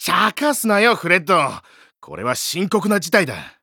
茶化すなよフレッド。これは深刻な事態だ。